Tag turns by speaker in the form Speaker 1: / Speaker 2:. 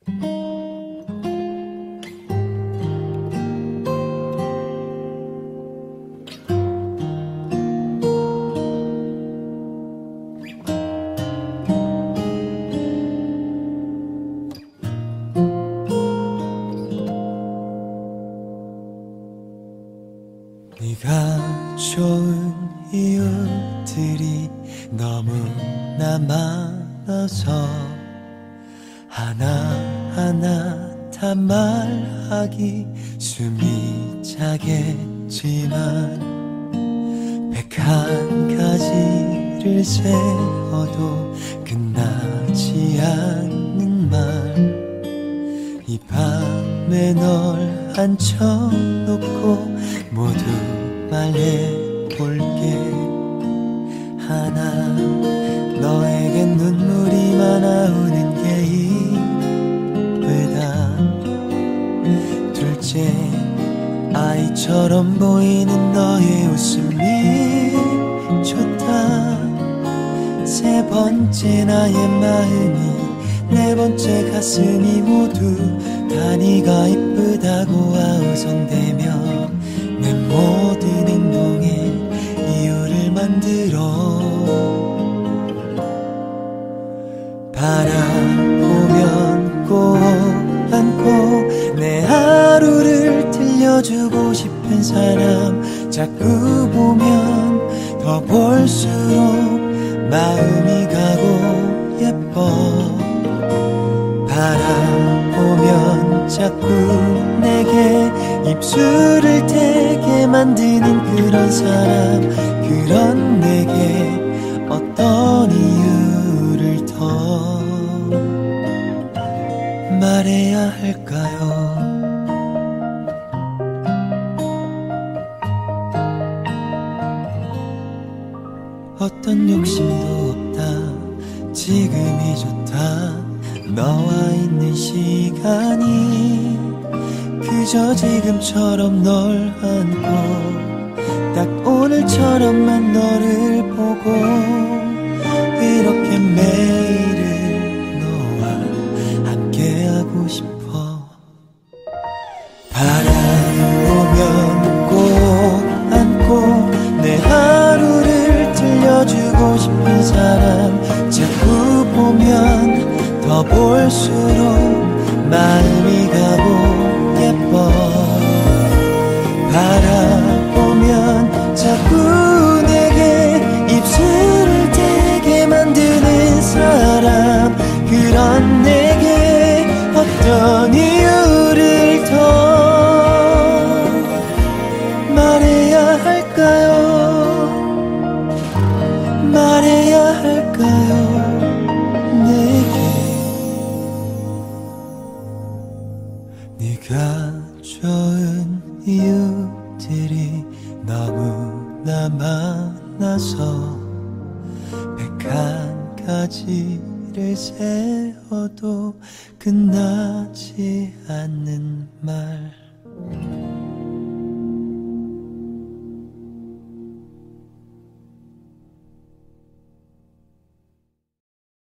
Speaker 1: 네가 좋은 이유들이 너무나 많아서 하나하나 다 말하기 숨이 차겠지만 101가지를 세어도 끝나지 않는 말 이 밤에 널 앉혀놓고 모두 말해볼게 하나 너에겐 눈물이 많아오는 게 이쁘다 둘째 아이처럼 보이는 너의 웃음이 좋다 세 번째 나의 마음이 네 번째 가슴이 모두 다 네가 이쁘다고 아우성대며 내 모든 행동에 이유를 만들어 바라보면 꼭 안고 내 하루를 들려주고 싶은 사람 자꾸 보면 더 볼수록 마음이 가고 예뻐 바라보면 자꾸 내게 입술을 대게 만드는 그런 사람 그런 내게 어떤 이유를 더 말해야 할까요 어떤 욕심도 없다 지금이 좋다 너와 있는 시간이 그저 지금처럼 널 안고 딱 오늘처럼만 너를 보고 이렇게 매일을 너와 함께하고 싶어 바라보면 꼭 안고 내 하루를 들려주고 싶은 사람 자꾸 보면 더 볼수록 마음이 가고 예뻐 바라보면 자꾸 내게 입술을 대게 만드는 사람 그런 내게 어떤 이유를 더 말해야 할까요 말해야 할까요 네가 좋은 이유들이 너무나 많아서 101가지를 세어도 끝나지